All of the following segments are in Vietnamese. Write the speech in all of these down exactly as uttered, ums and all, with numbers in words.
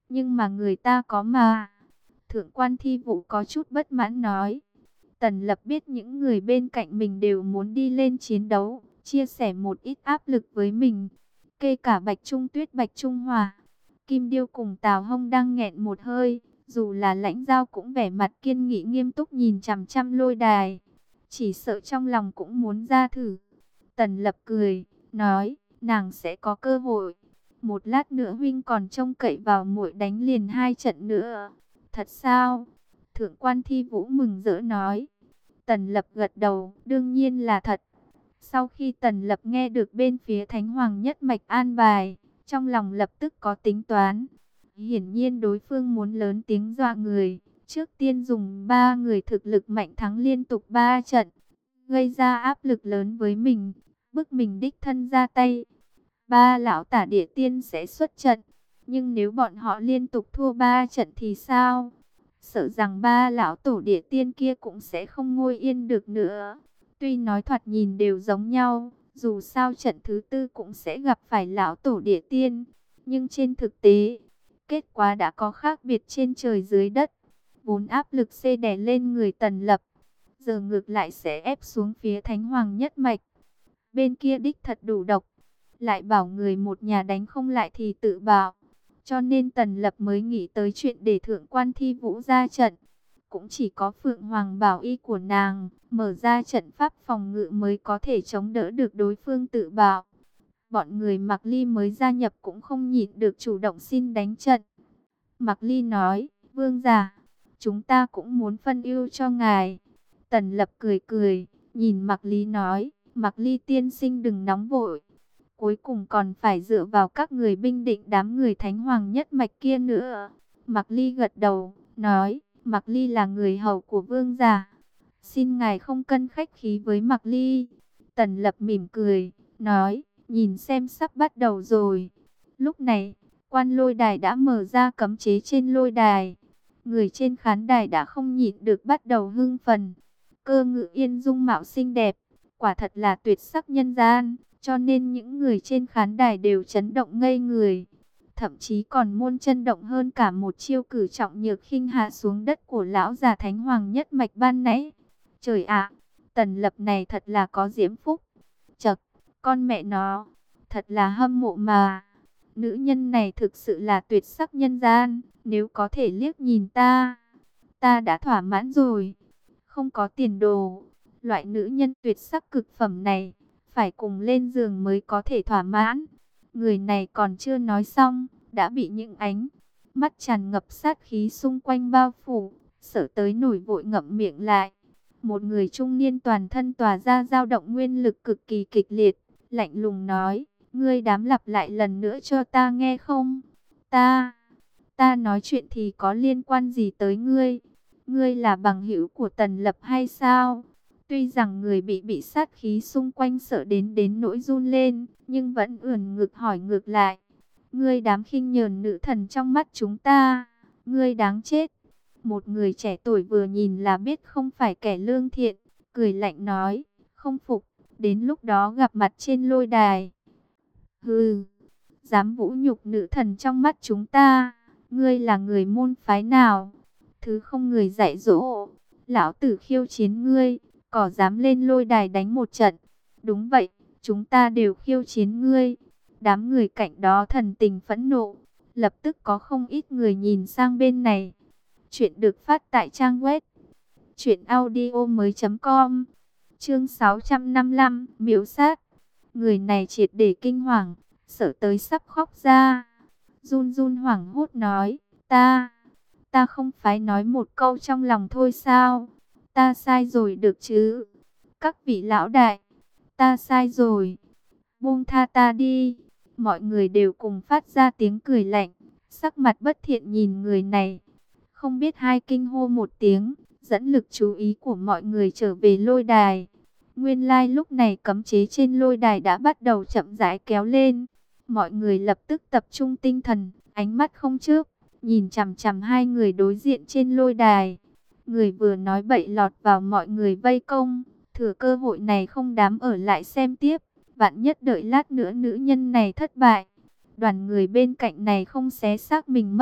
Nhưng mà người ta có mà. Thượng quan Thi Vũ có chút bất mãn nói. Tần Lập biết những người bên cạnh mình đều muốn đi lên chiến đấu, chia sẻ một ít áp lực với mình. Kể cả Bạch Trung Tuyết, Bạch Trung Hòa, Kim Điêu cùng Tào Hông đang nghẹn một hơi. Dù là Lãnh Giao cũng vẻ mặt kiên nghị nghiêm túc nhìn chằm chằm lôi đài. Chỉ sợ trong lòng cũng muốn ra thử. Tần Lập cười, nói, nàng sẽ có cơ hội. Một lát nữa huynh còn trông cậy vào muội đánh liền hai trận nữa. Thật sao? Thượng quan Thi Vũ mừng rỡ nói. Tần Lập gật đầu, đương nhiên là thật. Sau khi Tần Lập nghe được bên phía Thánh Hoàng nhất mạch an bài, trong lòng lập tức có tính toán. Hiển nhiên đối phương muốn lớn tiếng dọa người. Trước tiên dùng ba người thực lực mạnh thắng liên tục ba trận, gây ra áp lực lớn với mình, bức mình đích thân ra tay. Ba lão tả địa tiên sẽ xuất trận, nhưng nếu bọn họ liên tục thua ba trận thì sao? Sợ rằng ba lão tổ địa tiên kia cũng sẽ không ngồi yên được nữa. Tuy nói thoạt nhìn đều giống nhau, dù sao trận thứ tư cũng sẽ gặp phải lão tổ địa tiên, nhưng trên thực tế, kết quả đã có khác biệt trên trời dưới đất. Vốn áp lực xê đè lên người Tần Lập, giờ ngược lại sẽ ép xuống phía Thánh Hoàng nhất mạch. Bên kia đích thật đủ độc, lại bảo người một nhà đánh không lại thì tự bạo. Cho nên Tần Lập mới nghĩ tới chuyện để Thượng quan Thi Vũ ra trận. Cũng chỉ có Phượng Hoàng bảo y của nàng mở ra trận pháp phòng ngự mới có thể chống đỡ được đối phương tự bạo. Bọn người Mạc Ly mới gia nhập cũng không nhịn được chủ động xin đánh trận. Mạc Ly nói, vương gia, chúng ta cũng muốn phân ưu cho ngài. Tần Lập cười cười, nhìn Mạc Ly nói, Mạc Ly tiên sinh đừng nóng vội. Cuối cùng còn phải dựa vào các người binh định đám người Thánh Hoàng nhất mạch kia nữa. Mạc Ly gật đầu, nói, Mạc Ly là người hầu của vương gia. Xin ngài không cân khách khí với Mạc Ly. Tần Lập mỉm cười, nói, nhìn xem sắp bắt đầu rồi. Lúc này, quan lôi đài đã mở ra cấm chế trên lôi đài. Người trên khán đài đã không nhịn được bắt đầu hưng phấn. Cơ Ngự Yên dung mạo xinh đẹp, quả thật là tuyệt sắc nhân gian, cho nên những người trên khán đài đều chấn động ngây người. Thậm chí còn muôn chân động hơn cả một chiêu cử trọng nhược khinh hạ xuống đất của lão già Thánh Hoàng nhất mạch ban nãy. Trời ạ, Tần Lập này thật là có diễm phúc. Chậc, con mẹ nó, thật là hâm mộ mà. Nữ nhân này thực sự là tuyệt sắc nhân gian, nếu có thể liếc nhìn ta, ta đã thỏa mãn rồi. Không có tiền đồ, loại nữ nhân tuyệt sắc cực phẩm này, phải cùng lên giường mới có thể thỏa mãn. Người này còn chưa nói xong, đã bị những ánh mắt tràn ngập sát khí xung quanh bao phủ, sợ tới nổi vội ngậm miệng lại. Một người trung niên toàn thân tỏa ra dao động nguyên lực cực kỳ kịch liệt, lạnh lùng nói, ngươi dám lặp lại lần nữa cho ta nghe không? Ta, ta nói chuyện thì có liên quan gì tới ngươi? Ngươi là bằng hữu của Tần Lập hay sao? Tuy rằng người bị bị sát khí xung quanh sợ đến đến nỗi run lên, nhưng vẫn ưỡn ngực hỏi ngược lại. Ngươi dám khinh nhờn nữ thần trong mắt chúng ta, ngươi đáng chết. Một người trẻ tuổi vừa nhìn là biết không phải kẻ lương thiện, cười lạnh nói, không phục, đến lúc đó gặp mặt trên lôi đài. Hừ, dám vũ nhục nữ thần trong mắt chúng ta, ngươi là người môn phái nào? Thứ không người dạy dỗ, lão tử khiêu chiến ngươi, có dám lên lôi đài đánh một trận? Đúng vậy, chúng ta đều khiêu chiến ngươi. Đám người cạnh đó thần tình phẫn nộ, lập tức có không ít người nhìn sang bên này. Chuyện được phát tại trang web truyện audio mới chấm com. Chương sáu trăm năm mươi lăm, miếu sát. Người này triệt để kinh hoàng, sợ tới sắp khóc ra. Run run hoảng hốt nói, ta, ta không phải nói một câu trong lòng thôi sao? Ta sai rồi được chứ? Các vị lão đại, ta sai rồi, buông tha ta đi. Mọi người đều cùng phát ra tiếng cười lạnh, sắc mặt bất thiện nhìn người này. Không biết hai kinh hô một tiếng, dẫn lực chú ý của mọi người trở về lôi đài. Nguyên lai like lúc này cấm chế trên lôi đài đã bắt đầu chậm rãi kéo lên. Mọi người lập tức tập trung tinh thần, ánh mắt không chớp, nhìn chằm chằm hai người đối diện trên lôi đài. Người vừa nói bậy lọt vào mọi người vây công, thừa cơ hội này không dám ở lại xem tiếp. Vạn nhất đợi lát nữa nữ nhân này thất bại, đoàn người bên cạnh này không xé xác mình mất,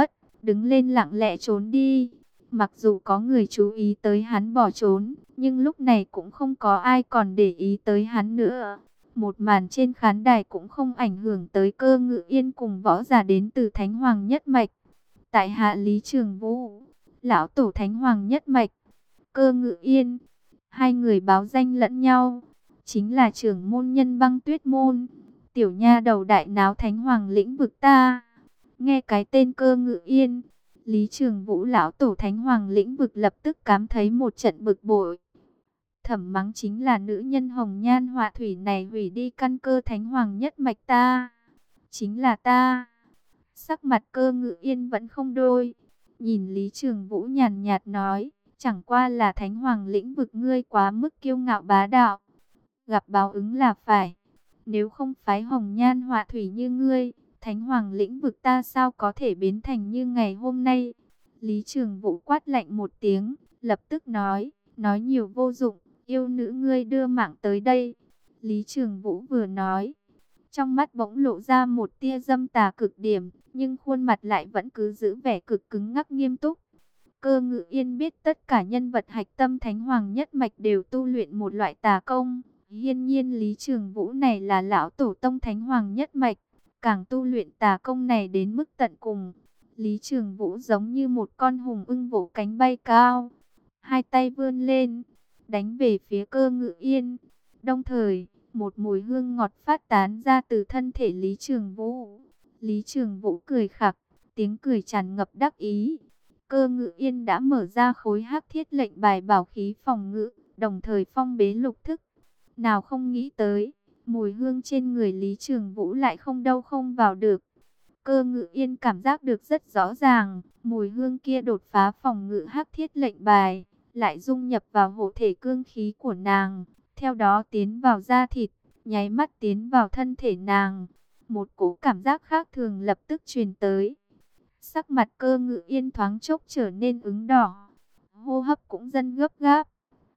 đứng lên lặng lẽ trốn đi. Mặc dù có người chú ý tới hắn bỏ trốn, nhưng lúc này cũng không có ai còn để ý tới hắn nữa. Một màn trên khán đài cũng không ảnh hưởng tới Cơ Ngự Yên cùng võ giả đến từ Thánh Hoàng Nhất Mạch. Tại hạ Lý Trường Vũ, lão tổ Thánh Hoàng Nhất Mạch, Cơ Ngự Yên. Hai người báo danh lẫn nhau, chính là trưởng môn Nhân Băng Tuyết Môn. Tiểu nha đầu đại náo Thánh Hoàng lĩnh vực ta. Nghe cái tên Cơ Ngự Yên, Lý Trường Vũ lão tổ Thánh Hoàng lĩnh vực lập tức cảm thấy một trận bực bội. Thẩm mắng chính là nữ nhân hồng nhan họa thủy này hủy đi căn cơ Thánh Hoàng Nhất Mạch ta. Chính là ta. Sắc mặt Cơ Ngự Yên vẫn không đôi. Nhìn Lý Trường Vũ nhàn nhạt nói, chẳng qua là Thánh Hoàng lĩnh vực ngươi quá mức kiêu ngạo bá đạo. Gặp báo ứng là phải. Nếu không phái hồng nhan họa thủy như ngươi, Thánh Hoàng lĩnh vực ta sao có thể biến thành như ngày hôm nay. Lý Trường Vũ quát lạnh một tiếng, lập tức nói, nói nhiều vô dụng, yêu nữ ngươi đưa mạng tới đây. Lý Trường Vũ vừa nói, trong mắt bỗng lộ ra một tia dâm tà cực điểm, nhưng khuôn mặt lại vẫn cứ giữ vẻ cực cứng ngắc nghiêm túc. Cơ Ngự Yên biết tất cả nhân vật hạch tâm Thánh Hoàng Nhất Mạch đều tu luyện một loại tà công. Hiển nhiên Lý Trường Vũ này là lão tổ tông Thánh Hoàng Nhất Mạch, càng tu luyện tà công này đến mức tận cùng. Lý Trường Vũ giống như một con hùng ưng vỗ cánh bay cao, hai tay vươn lên, đánh về phía Cơ Ngự Yên. Đồng thời, một mùi hương ngọt phát tán ra từ thân thể Lý Trường Vũ. Lý Trường Vũ cười khặc, tiếng cười tràn ngập đắc ý. Cơ Ngự Yên đã mở ra khối hắc thiết lệnh bài bảo khí phòng ngự, đồng thời phong bế lục thức. Nào không nghĩ tới, mùi hương trên người Lý Trường Vũ lại không đâu không vào được. Cơ Ngự Yên cảm giác được rất rõ ràng, mùi hương kia đột phá phòng ngự hắc thiết lệnh bài, lại dung nhập vào hộ thể cương khí của nàng, theo đó tiến vào da thịt, nháy mắt tiến vào thân thể nàng. Một cỗ cảm giác khác thường lập tức truyền tới. Sắc mặt Cơ Ngự Yên thoáng chốc trở nên ửng đỏ, hô hấp cũng dần gấp gáp.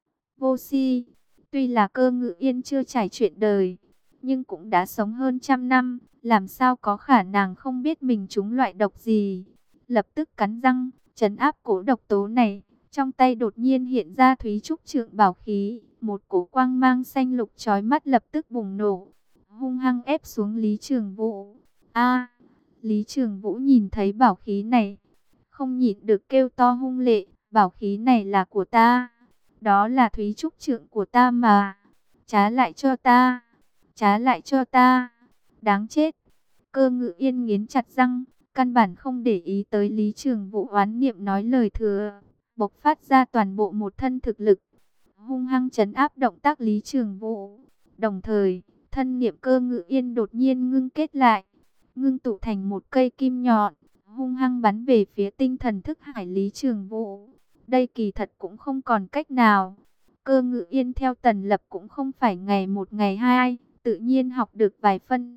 Vô si, tuy là Cơ Ngự Yên chưa trải chuyện đời, nhưng cũng đã sống hơn trăm năm, làm sao có khả năng không biết mình trúng loại độc gì. Lập tức cắn răng, trấn áp cỗ độc tố này, trong tay đột nhiên hiện ra Thúy Trúc Trượng bảo khí, một cỗ quang mang xanh lục chói mắt lập tức bùng nổ, hung hăng ép xuống Lý Trường Vũ. A! Lý Trường Vũ nhìn thấy bảo khí này, không nhịn được kêu to hung lệ, bảo khí này là của ta, đó là Thúy Trúc Trượng của ta mà, trả lại cho ta, trả lại cho ta, đáng chết. Cơ Ngự Yên nghiến chặt răng, căn bản không để ý tới Lý Trường Vũ oán niệm nói lời thừa, bộc phát ra toàn bộ một thân thực lực, hung hăng trấn áp động tác Lý Trường Vũ. Đồng thời, thân niệm Cơ Ngự Yên đột nhiên ngưng kết lại, ngưng tụ thành một cây kim nhọn, hung hăng bắn về phía tinh thần thức hải Lý Trường Vũ. Đây kỳ thật cũng không còn cách nào. Cơ Ngự Yên theo Tần Lập cũng không phải ngày một ngày hai, tự nhiên học được vài phân.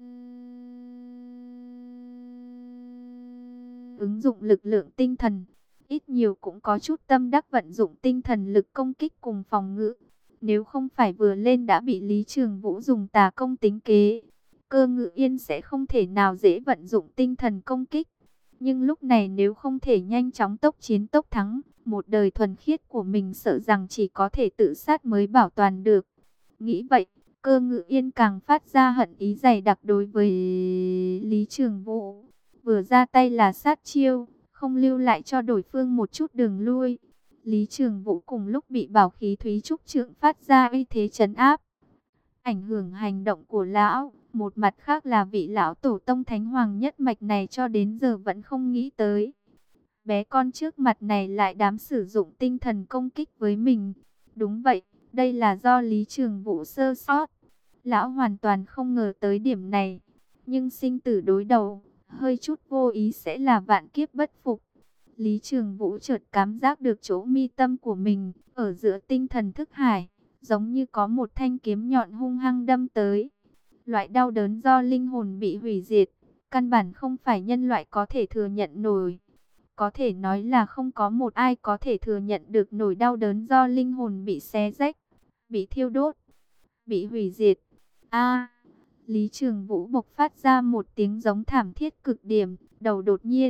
Ứng dụng lực lượng tinh thần, ít nhiều cũng có chút tâm đắc vận dụng tinh thần lực công kích cùng phòng ngự. Nếu không phải vừa lên đã bị Lý Trường Vũ dùng tà công tính kế, Cơ Ngự Yên sẽ không thể nào dễ vận dụng tinh thần công kích. Nhưng lúc này nếu không thể nhanh chóng tốc chiến tốc thắng, một đời thuần khiết của mình sợ rằng chỉ có thể tự sát mới bảo toàn được. Nghĩ vậy, Cơ Ngự Yên càng phát ra hận ý dày đặc đối với Lý Trường Vũ. Vừa ra tay là sát chiêu, không lưu lại cho đối phương một chút đường lui. Lý Trường Vũ cùng lúc bị bảo khí Thúy Trúc Trượng phát ra uy thế trấn áp, ảnh hưởng hành động của lão. Một mặt khác là vị lão tổ tông Thánh Hoàng Nhất Mạch này cho đến giờ vẫn không nghĩ tới, bé con trước mặt này lại dám sử dụng tinh thần công kích với mình. Đúng vậy, đây là do Lý Trường Vũ sơ sót. Lão hoàn toàn không ngờ tới điểm này. Nhưng sinh tử đối đầu, hơi chút vô ý sẽ là vạn kiếp bất phục. Lý Trường Vũ chợt cảm giác được chỗ mi tâm của mình, ở giữa tinh thần thức hải, giống như có một thanh kiếm nhọn hung hăng đâm tới. Loại đau đớn do linh hồn bị hủy diệt, căn bản không phải nhân loại có thể thừa nhận nổi. Có thể nói là không có một ai có thể thừa nhận được nổi đau đớn do linh hồn bị xé rách, bị thiêu đốt, bị hủy diệt. A! Lý Trường Vũ bộc phát ra một tiếng giống thảm thiết cực điểm, đầu đột nhiên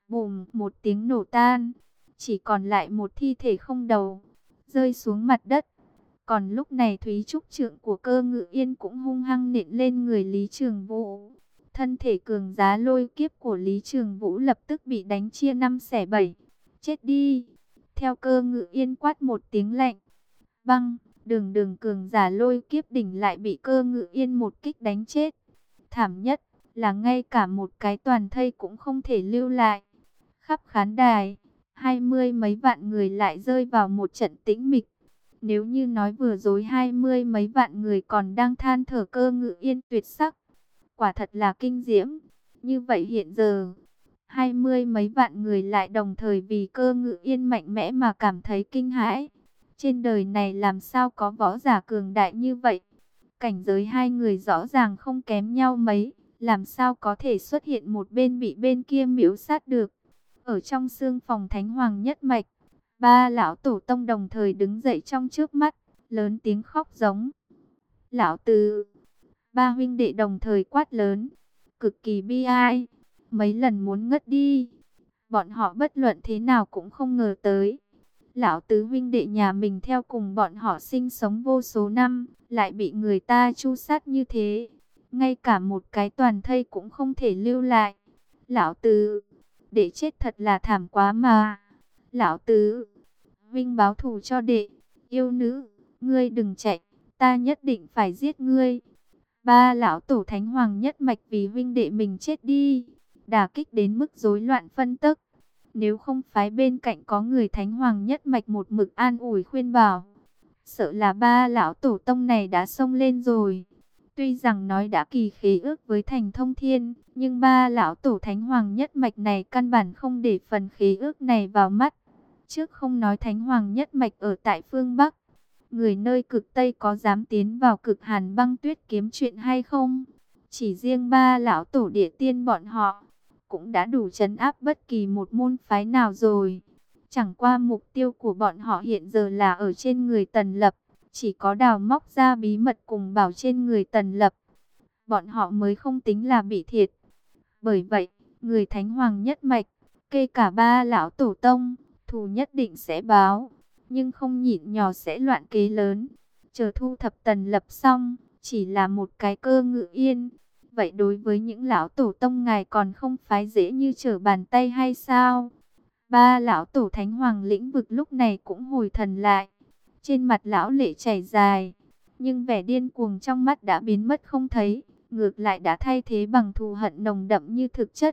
Bùm, một tiếng nổ tan, chỉ còn lại một thi thể không đầu, rơi xuống mặt đất. Còn lúc này Thúy Trúc trượng của Cơ Ngự Yên cũng hung hăng nện lên người Lý Trường Vũ. Thân thể cường giá lôi kiếp của Lý Trường Vũ lập tức bị đánh chia năm xẻ bảy. Chết đi! Theo Cơ Ngự Yên quát một tiếng lạnh. Băng, đường đường cường giả lôi kiếp đỉnh lại bị Cơ Ngự Yên một kích đánh chết. Thảm nhất là ngay cả một cái toàn thây cũng không thể lưu lại. Khắp khán đài, hai mươi mấy vạn người lại rơi vào một trận tĩnh mịch. Nếu như nói vừa rồi hai mươi mấy vạn người còn đang than thở Cơ Ngự Yên tuyệt sắc, quả thật là kinh diễm. Như vậy hiện giờ, hai mươi mấy vạn người lại đồng thời vì Cơ Ngự Yên mạnh mẽ mà cảm thấy kinh hãi. Trên đời này làm sao có võ giả cường đại như vậy? Cảnh giới hai người rõ ràng không kém nhau mấy, làm sao có thể xuất hiện một bên bị bên kia miễu sát được? Ở trong xương phòng Thánh Hoàng nhất mạch, ba lão tổ tông đồng thời đứng dậy trong trước mắt, lớn tiếng khóc giống. Lão Tứ, ba huynh đệ đồng thời quát lớn, cực kỳ bi ai, mấy lần muốn ngất đi. Bọn họ bất luận thế nào cũng không ngờ tới. Lão Tứ huynh đệ nhà mình theo cùng bọn họ sinh sống vô số năm, lại bị người ta tru sát như thế. Ngay cả một cái toàn thây cũng không thể lưu lại. Lão Tứ, để chết thật là thảm quá mà. Lão Tứ, Vinh báo thù cho đệ. Yêu nữ, ngươi đừng chạy, ta nhất định phải giết ngươi. Ba lão tổ Thánh Hoàng nhất mạch vì huynh đệ mình chết đi, đả kích đến mức rối loạn phân tức. Nếu không phái bên cạnh có người Thánh Hoàng nhất mạch một mực an ủi khuyên bảo, sợ là ba lão tổ tông này đã xông lên rồi. Tuy rằng nói đã kỳ khế ước với Thành Thông Thiên, nhưng ba lão tổ Thánh Hoàng nhất mạch này căn bản không để phần khế ước này vào mắt. Trước không nói Thánh Hoàng nhất mạch ở tại phương Bắc, người nơi cực Tây có dám tiến vào cực Hàn băng tuyết kiếm chuyện hay không? Chỉ riêng ba lão tổ địa tiên bọn họ cũng đã đủ trấn áp bất kỳ một môn phái nào rồi. Chẳng qua mục tiêu của bọn họ hiện giờ là ở trên người Tần Lập, chỉ có đào móc ra bí mật cùng bảo trên người Tần Lập, bọn họ mới không tính là bị thiệt. Bởi vậy, người Thánh Hoàng nhất mạch, kể cả ba lão tổ tông, thù nhất định sẽ báo, nhưng không nhịn nhỏ sẽ loạn kế lớn. Chờ thu thập Tần Lập xong, chỉ là một cái Cơ Ngự Yên. Vậy đối với những lão tổ tông ngài còn không phái dễ như trở bàn tay hay sao? Ba lão tổ Thánh Hoàng lĩnh vực lúc này cũng hồi thần lại. Trên mặt lão lệ chảy dài, nhưng vẻ điên cuồng trong mắt đã biến mất không thấy, ngược lại đã thay thế bằng thù hận nồng đậm như thực chất.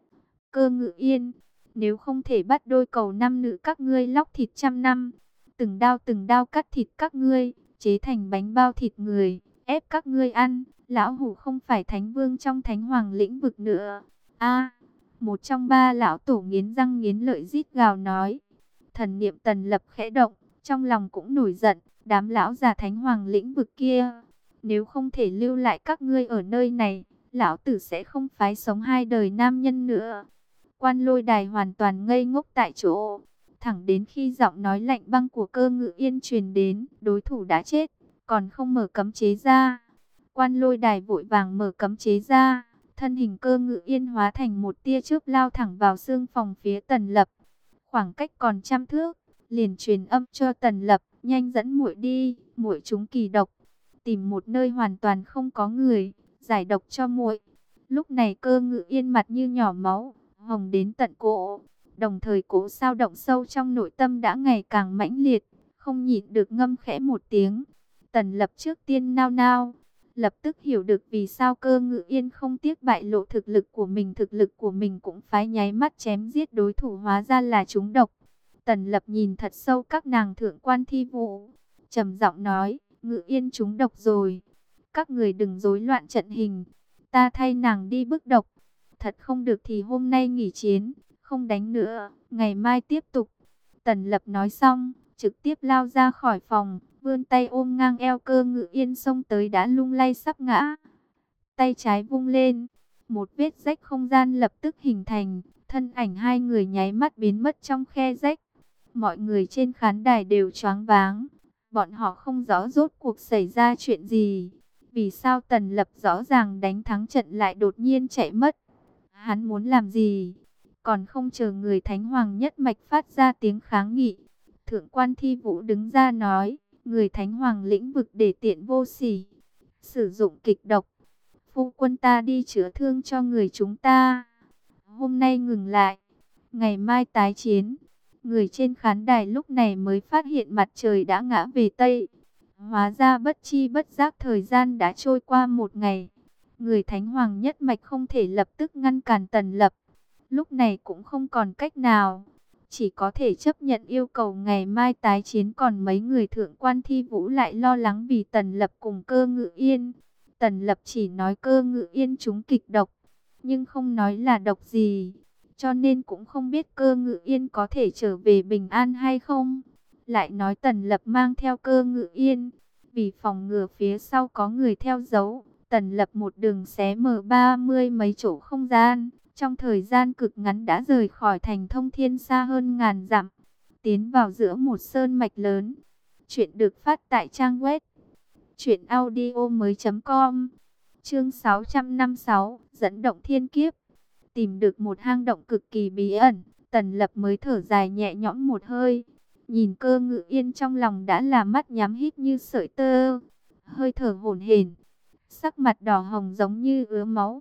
Cơ Ngự Yên, nếu không thể bắt đôi cầu nam nữ các ngươi lóc thịt trăm năm, từng đao từng đao cắt thịt các ngươi, chế thành bánh bao thịt người, ép các ngươi ăn, lão hủ không phải thánh vương trong Thánh Hoàng lĩnh vực nữa. A, một trong ba lão tổ nghiến răng nghiến lợi rít gào nói. Thần niệm Tần Lập khẽ động, trong lòng cũng nổi giận, đám lão già Thánh Hoàng lĩnh vực kia, nếu không thể lưu lại các ngươi ở nơi này, lão tử sẽ không phái sống hai đời nam nhân nữa. Quan Lôi Đài hoàn toàn ngây ngốc tại chỗ, thẳng đến khi giọng nói lạnh băng của Cơ Ngự Yên truyền đến, đối thủ đã chết, còn không mở cấm chế ra. Quan Lôi Đài vội vàng mở cấm chế ra, thân hình Cơ Ngự Yên hóa thành một tia chớp lao thẳng vào xương phòng phía Tần Lập. Khoảng cách còn trăm thước, liền truyền âm cho Tần Lập, nhanh dẫn muội đi, muội trúng kỳ độc, tìm một nơi hoàn toàn không có người, giải độc cho muội. Lúc này Cơ Ngự Yên mặt như nhỏ máu, hồng đến tận cổ, đồng thời cỗ sao động sâu trong nội tâm đã ngày càng mãnh liệt, không nhịn được ngâm khẽ một tiếng. Tần Lập trước tiên nao nao, lập tức hiểu được vì sao Cơ Ngự Yên không tiếc bại lộ thực lực của mình, thực lực của mình cũng phái nháy mắt chém giết đối thủ, hóa ra là trúng độc. Tần Lập nhìn thật sâu các nàng thượng quan thi vũ, trầm giọng nói, Ngự Yên trúng độc rồi, các người đừng rối loạn trận hình, ta thay nàng đi bức độc. Thật không được thì hôm nay nghỉ chiến, không đánh nữa, ngày mai tiếp tục. Tần Lập nói xong, trực tiếp lao ra khỏi phòng, vươn tay ôm ngang eo Cơ Ngự Yên xông tới đã lung lay sắp ngã. Tay trái vung lên, một vết rách không gian lập tức hình thành, thân ảnh hai người nháy mắt biến mất trong khe rách. Mọi người trên khán đài đều choáng váng, bọn họ không rõ rốt cuộc xảy ra chuyện gì. Vì sao Tần Lập rõ ràng đánh thắng trận lại đột nhiên chạy mất? Hắn muốn làm gì? Còn không chờ người Thánh Hoàng nhất mạch phát ra tiếng kháng nghị, Thượng quan Thi Vũ đứng ra nói, người Thánh Hoàng lĩnh vực để tiện vô sỉ, sử dụng kịch độc. Phu quân ta đi chữa thương cho người chúng ta. Hôm nay ngừng lại, ngày mai tái chiến. Người trên khán đài lúc này mới phát hiện mặt trời đã ngã về Tây. Hóa ra bất chi bất giác thời gian đã trôi qua một ngày. Người Thánh Hoàng nhất mạch không thể lập tức ngăn cản Tần Lập. Lúc này cũng không còn cách nào, chỉ có thể chấp nhận yêu cầu ngày mai tái chiến. Còn mấy người Thượng quan Thi Vũ lại lo lắng vì Tần Lập cùng Cơ Ngự Yên. Tần Lập chỉ nói Cơ Ngự Yên trúng kịch độc, nhưng không nói là độc gì, cho nên cũng không biết Cơ Ngự Yên có thể trở về bình an hay không. Lại nói Tần Lập mang theo Cơ Ngự Yên, vì phòng ngừa phía sau có người theo dấu, Tần Lập một đường xé mở ba mươi mấy chỗ không gian, trong thời gian cực ngắn đã rời khỏi thành Thông Thiên xa hơn ngàn dặm, tiến vào giữa một sơn mạch lớn. Chuyện được phát tại trang web truyện audio mới chấm com. Chương sáu trăm năm mươi sáu, dẫn động thiên kiếp. Tìm được một hang động cực kỳ bí ẩn, Tần Lập mới thở dài nhẹ nhõm một hơi. Nhìn Cơ Ngự Yên trong lòng đã là mắt nhắm hít như sợi tơ, hơi thở hổn hển, sắc mặt đỏ hồng giống như ứa máu.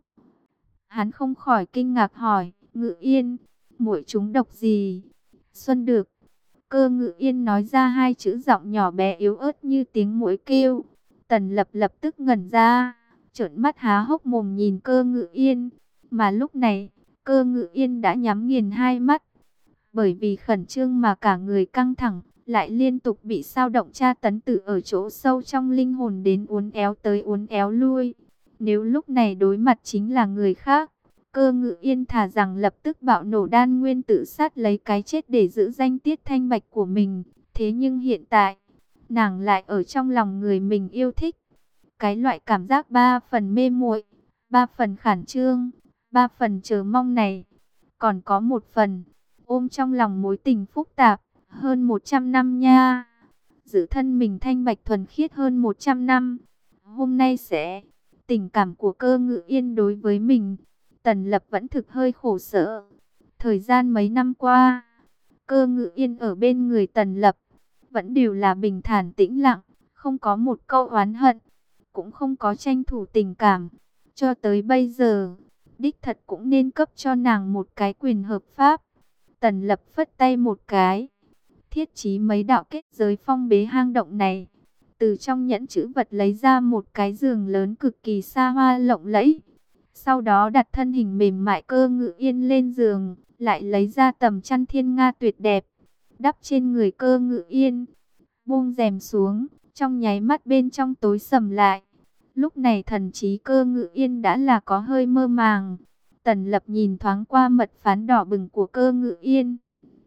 Hắn không khỏi kinh ngạc hỏi, Ngự Yên, muội trúng độc gì? Xuân được. Cơ Ngự Yên nói ra hai chữ, giọng nhỏ bé yếu ớt như tiếng muỗi kêu. Tần Lập lập tức ngẩn ra, trợn mắt há hốc mồm nhìn Cơ Ngự Yên. Mà lúc này, Cơ Ngự Yên đã nhắm nghiền hai mắt. Bởi vì khẩn trương mà cả người căng thẳng, lại liên tục bị sao động tra tấn từ ở chỗ sâu trong linh hồn đến uốn éo tới uốn éo lui. Nếu lúc này đối mặt chính là người khác, Cơ Ngự Yên thà rằng lập tức bạo nổ đan nguyên tự sát lấy cái chết để giữ danh tiết thanh bạch của mình. Thế nhưng hiện tại, nàng lại ở trong lòng người mình yêu thích. Cái loại cảm giác ba phần mê muội, ba phần khẩn trương, ba phần chờ mong này, còn có một phần ôm trong lòng mối tình phức tạp hơn một trăm năm nha. Giữ thân mình thanh bạch thuần khiết hơn một trăm năm. Hôm nay sẽ tình cảm của Cơ Ngự Yên đối với mình, Tần Lập vẫn thực hơi khổ sở. Thời gian mấy năm qua, Cơ Ngự Yên ở bên người Tần Lập vẫn đều là bình thản tĩnh lặng, không có một câu oán hận, cũng không có tranh thủ tình cảm. Cho tới bây giờ, đích thật cũng nên cấp cho nàng một cái quyền hợp pháp. Tần Lập phất tay một cái, thiết trí mấy đạo kết giới phong bế hang động này. Từ trong nhẫn chữ vật lấy ra một cái giường lớn cực kỳ xa hoa lộng lẫy. Sau đó đặt thân hình mềm mại Cơ Ngự Yên lên giường, lại lấy ra tầm chăn thiên nga tuyệt đẹp, đắp trên người Cơ Ngự Yên. Buông rèm xuống, trong nháy mắt bên trong tối sầm lại. Lúc này thần trí Cơ Ngự Yên đã là có hơi mơ màng. Tần Lập nhìn thoáng qua mật phán đỏ bừng của Cơ Ngự Yên,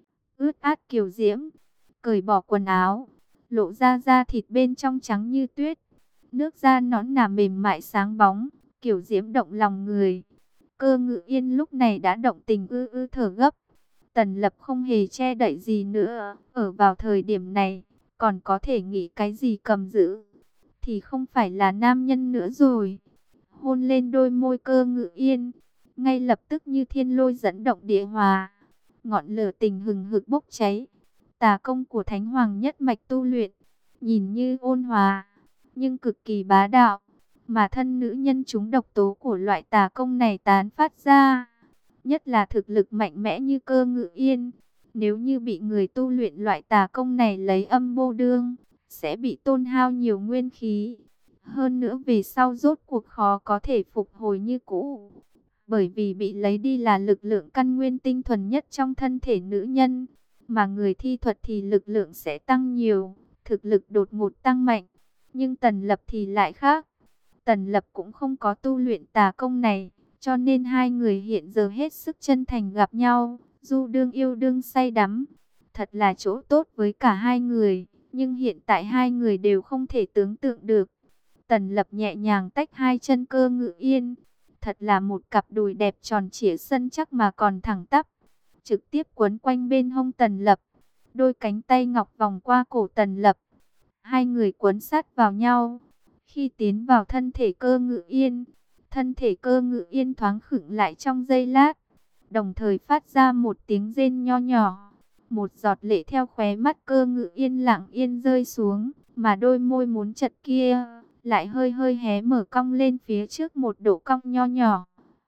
ướt át kiều diễm, cởi bỏ quần áo, lộ ra da thịt bên trong trắng như tuyết, nước da nõn nà mềm mại sáng bóng, kiều diễm động lòng người. Cơ Ngự Yên lúc này đã động tình ư ư thở gấp. Tần Lập không hề che đậy gì nữa, ở vào thời điểm này, còn có thể nghĩ cái gì cầm giữ, thì không phải là nam nhân nữa rồi. Hôn lên đôi môi Cơ Ngự Yên, ngay lập tức như thiên lôi dẫn động địa hòa, ngọn lửa tình hừng hực bốc cháy. Tà công của Thánh Hoàng nhất mạch tu luyện, nhìn như ôn hòa, nhưng cực kỳ bá đạo. Mà thân nữ nhân chúng độc tố của loại tà công này tán phát ra, nhất là thực lực mạnh mẽ như Cơ Ngự Yên, nếu như bị người tu luyện loại tà công này lấy âm bô đương, sẽ bị tôn hao nhiều nguyên khí. Hơn nữa về sau rốt cuộc khó có thể phục hồi như cũ, bởi vì bị lấy đi là lực lượng căn nguyên tinh thuần nhất trong thân thể nữ nhân. Mà người thi thuật thì lực lượng sẽ tăng nhiều, thực lực đột ngột tăng mạnh. Nhưng Tần Lập thì lại khác. Tần Lập cũng không có tu luyện tà công này, cho nên hai người hiện giờ hết sức chân thành gặp nhau, du đương yêu đương say đắm. Thật là chỗ tốt với cả hai người, nhưng hiện tại hai người đều không thể tưởng tượng được. Tần Lập nhẹ nhàng tách hai chân Cơ Ngự Yên, thật là một cặp đùi đẹp tròn trịa săn chắc mà còn thẳng tắp, trực tiếp quấn quanh bên hông Tần Lập. Đôi cánh tay ngọc vòng qua cổ Tần Lập, hai người quấn sát vào nhau. Khi tiến vào thân thể Cơ Ngự Yên, thân thể Cơ Ngự Yên thoáng khựng lại trong giây lát, đồng thời phát ra một tiếng rên nho nhỏ. Một giọt lệ theo khóe mắt Cơ Ngự Yên lặng yên rơi xuống, mà đôi môi muốn chật kia lại hơi hơi hé mở cong lên phía trước một độ cong nho nhỏ.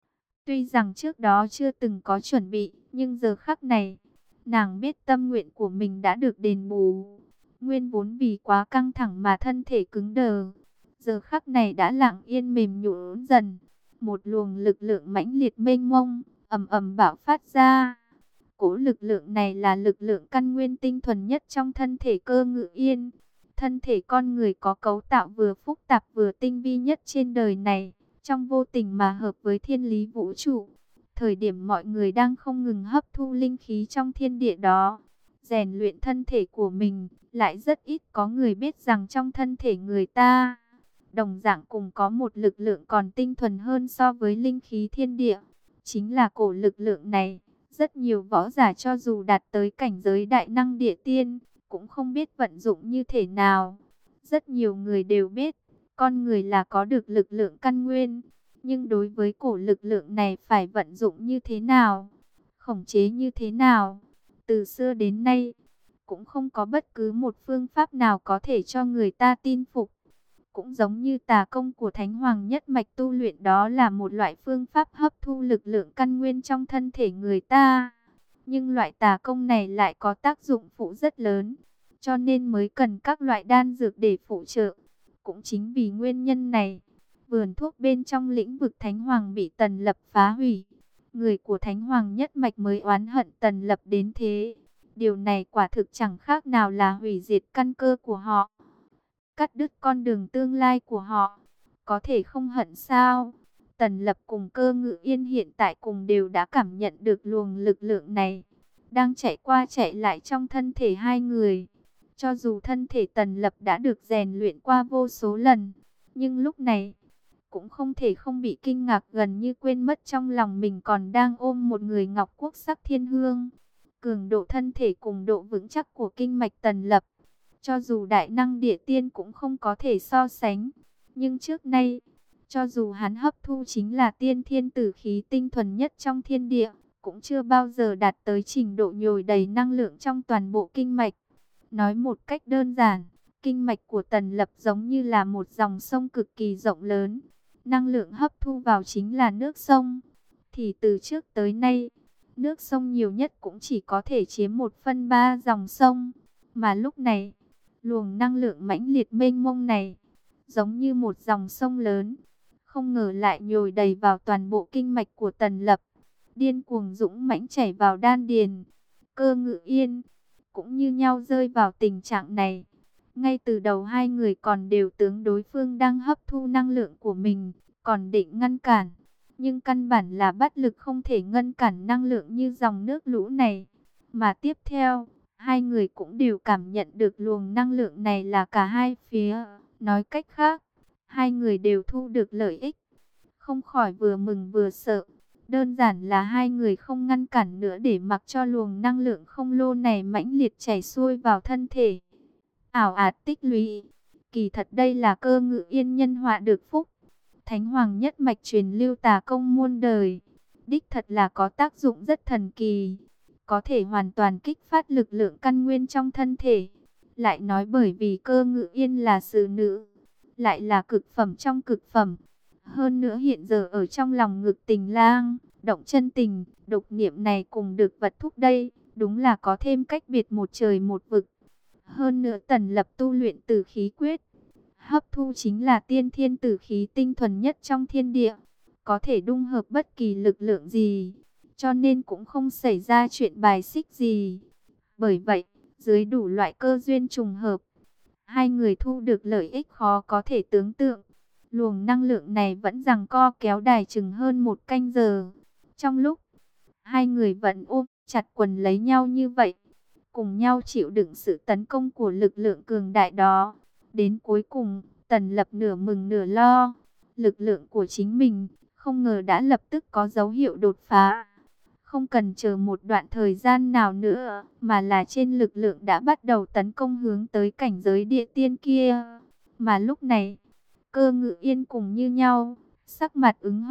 Tuy rằng trước đó chưa từng có chuẩn bị, nhưng giờ khắc này, nàng biết tâm nguyện của mình đã được đền bù. Nguyên vốn vì quá căng thẳng mà thân thể cứng đờ, giờ khắc này đã lặng yên mềm nhũn dần. Một luồng lực lượng mãnh liệt mênh mông, ầm ầm bạo phát ra. Cỗ lực lượng này là lực lượng căn nguyên tinh thuần nhất trong thân thể Cơ Ngự Yên. Thân thể con người có cấu tạo vừa phức tạp vừa tinh vi nhất trên đời này, trong vô tình mà hợp với thiên lý vũ trụ. Thời điểm mọi người đang không ngừng hấp thu linh khí trong thiên địa đó, rèn luyện thân thể của mình, lại rất ít có người biết rằng trong thân thể người ta, đồng dạng cùng có một lực lượng còn tinh thuần hơn so với linh khí thiên địa. Chính là cổ lực lượng này, rất nhiều võ giả cho dù đạt tới cảnh giới đại năng địa tiên, cũng không biết vận dụng như thế nào. Rất nhiều người đều biết, con người là có được lực lượng căn nguyên, nhưng đối với cổ lực lượng này phải vận dụng như thế nào, khống chế như thế nào, từ xưa đến nay, cũng không có bất cứ một phương pháp nào có thể cho người ta tin phục. Cũng giống như tà công của Thánh Hoàng nhất mạch tu luyện, đó là một loại phương pháp hấp thu lực lượng căn nguyên trong thân thể người ta. Nhưng loại tà công này lại có tác dụng phụ rất lớn, cho nên mới cần các loại đan dược để phụ trợ. Cũng chính vì nguyên nhân này, vườn thuốc bên trong lĩnh vực Thánh Hoàng bị Tần Lập phá hủy. Người của Thánh Hoàng nhất mạch mới oán hận Tần Lập đến thế. Điều này quả thực chẳng khác nào là hủy diệt căn cơ của họ, cắt đứt con đường tương lai của họ. Có thể không hận sao? Tần Lập cùng Cơ Ngự Yên hiện tại cùng đều đã cảm nhận được luồng lực lượng này, đang chạy qua chạy lại trong thân thể hai người. Cho dù thân thể Tần Lập đã được rèn luyện qua vô số lần, nhưng lúc này, cũng không thể không bị kinh ngạc, gần như quên mất trong lòng mình còn đang ôm một người ngọc quốc sắc thiên hương. Cường độ thân thể cùng độ vững chắc của kinh mạch Tần Lập, cho dù đại năng địa tiên cũng không có thể so sánh. Nhưng trước nay, cho dù hắn hấp thu chính là tiên thiên tử khí tinh thuần nhất trong thiên địa, cũng chưa bao giờ đạt tới trình độ nhồi đầy năng lượng trong toàn bộ kinh mạch. Nói một cách đơn giản, kinh mạch của Tần Lập giống như là một dòng sông cực kỳ rộng lớn. Năng lượng hấp thu vào chính là nước sông. Thì từ trước tới nay, nước sông nhiều nhất cũng chỉ có thể chiếm một phân ba dòng sông. Mà lúc này, luồng năng lượng mãnh liệt mênh mông này, giống như một dòng sông lớn, không ngờ lại nhồi đầy vào toàn bộ kinh mạch của Tần Lập, điên cuồng dũng mãnh chảy vào đan điền. Cơ Ngự Yên cũng như nhau rơi vào tình trạng này. Ngay từ đầu hai người còn đều tướng đối phương đang hấp thu năng lượng của mình, còn định ngăn cản, nhưng căn bản là bất lực, không thể ngăn cản năng lượng như dòng nước lũ này. Mà tiếp theo, hai người cũng đều cảm nhận được luồng năng lượng này là cả hai phía. Nói cách khác, hai người đều thu được lợi ích, không khỏi vừa mừng vừa sợ. Đơn giản là hai người không ngăn cản nữa, để mặc cho luồng năng lượng không lô này mãnh liệt chảy xuôi vào thân thể, ảo ạt tích lũy. Kỳ thật đây là Cơ Ngự Yên nhân họa được phúc. Thánh Hoàng nhất mạch truyền lưu tà công muôn đời, đích thật là có tác dụng rất thần kỳ, có thể hoàn toàn kích phát lực lượng căn nguyên trong thân thể. Lại nói bởi vì Cơ Ngự Yên là xử nữ, lại là cực phẩm trong cực phẩm. Hơn nữa hiện giờ ở trong lòng ngực Tình Lang, động chân tình, độc niệm này cùng được vật thúc đây, đúng là có thêm cách biệt một trời một vực. Hơn nữa Tần Lập tu luyện Tử Khí Quyết, hấp thu chính là tiên thiên tử khí tinh thuần nhất trong thiên địa, có thể dung hợp bất kỳ lực lượng gì, cho nên cũng không xảy ra chuyện bài xích gì. Bởi vậy, dưới đủ loại cơ duyên trùng hợp, hai người thu được lợi ích khó có thể tưởng tượng. Luồng năng lượng này vẫn giằng co kéo dài chừng hơn một canh giờ. Trong lúc hai người vẫn ôm chặt quần lấy nhau như vậy, cùng nhau chịu đựng sự tấn công của lực lượng cường đại đó, đến cuối cùng, Tần Lập nửa mừng nửa lo. Lực lượng của chính mình, không ngờ đã lập tức có dấu hiệu đột phá. Không cần chờ một đoạn thời gian nào nữa, mà là trên lực lượng đã bắt đầu tấn công hướng tới cảnh giới địa tiên kia. Mà lúc này, Cơ Ngự Yên cùng như nhau, sắc mặt ửng hồng,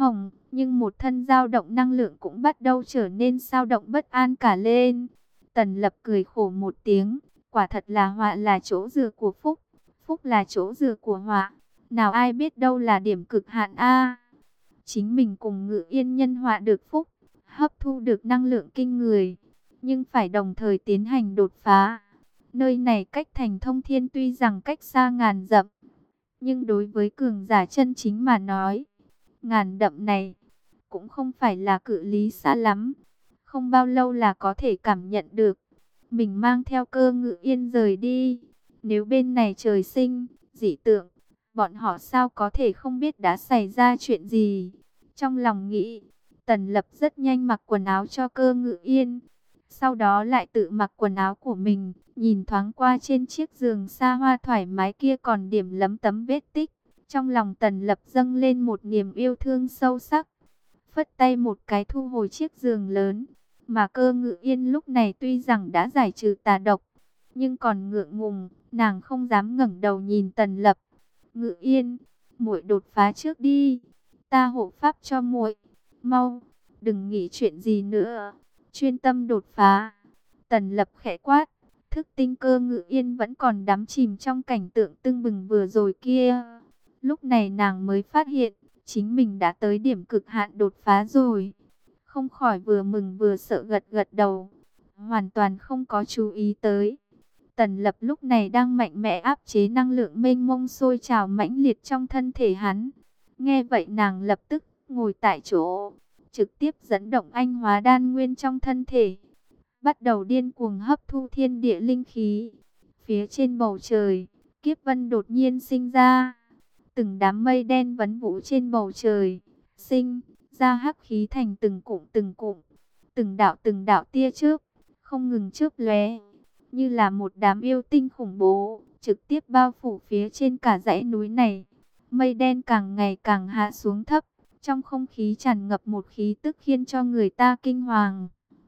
nhưng một thân dao động năng lượng cũng bắt đầu trở nên dao động bất an cả lên. Tần Lập cười khổ một tiếng, quả thật là họa là chỗ dựa của phúc, phúc là chỗ dựa của họa, nào ai biết đâu là điểm cực hạn a. Chính mình cùng Ngự Yên nhân họa được phúc, hấp thu được năng lượng kinh người, nhưng phải đồng thời tiến hành đột phá. Nơi này cách thành Thông Thiên tuy rằng cách xa ngàn dặm, nhưng đối với cường giả chân chính mà nói, ngàn dặm này cũng không phải là cự ly xa lắm. Không bao lâu là có thể cảm nhận được. Mình mang theo Cơ Ngự Yên rời đi. Nếu bên này trời sinh dị tượng, bọn họ sao có thể không biết đã xảy ra chuyện gì. Trong lòng nghĩ, Tần Lập rất nhanh mặc quần áo cho Cơ Ngự Yên. Sau đó lại tự mặc quần áo của mình, nhìn thoáng qua trên chiếc giường xa hoa thoải mái kia còn điểm lấm tấm vết tích. Trong lòng Tần Lập dâng lên một niềm yêu thương sâu sắc. Phất tay một cái thu hồi chiếc giường lớn. Mà Cơ Ngự Yên lúc này tuy rằng đã giải trừ tà độc, nhưng còn ngượng ngùng, nàng không dám ngẩng đầu nhìn Tần Lập. Ngự Yên, muội đột phá trước đi, ta hộ pháp cho muội. Mau, đừng nghĩ chuyện gì nữa, chuyên tâm đột phá. Tần Lập khẽ quát, thức tinh Cơ Ngự Yên vẫn còn đắm chìm trong cảnh tượng tưng bừng vừa rồi kia. Lúc này nàng mới phát hiện, chính mình đã tới điểm cực hạn đột phá rồi. Không khỏi vừa mừng vừa sợ gật gật đầu, hoàn toàn không có chú ý tới. Tần Lập lúc này đang mạnh mẽ áp chế năng lượng mênh mông sôi trào mãnh liệt trong thân thể hắn. Nghe vậy nàng lập tức ngồi tại chỗ, trực tiếp dẫn động anh hóa đan nguyên trong thân thể, bắt đầu điên cuồng hấp thu thiên địa linh khí. Phía trên bầu trời, kiếp vân đột nhiên sinh ra. Từng đám mây đen vấn vũ trên bầu trời, sinh ra hắc khí thành từng cụm từng cụm, từng đạo từng đạo tia chớp, không ngừng chớp lóe, như là một đám yêu tinh khủng bố, trực tiếp bao phủ phía trên cả dãy núi này. Mây đen càng ngày càng hạ xuống thấp, trong không khí tràn ngập một khí tức khiến cho người ta kinh hoàng.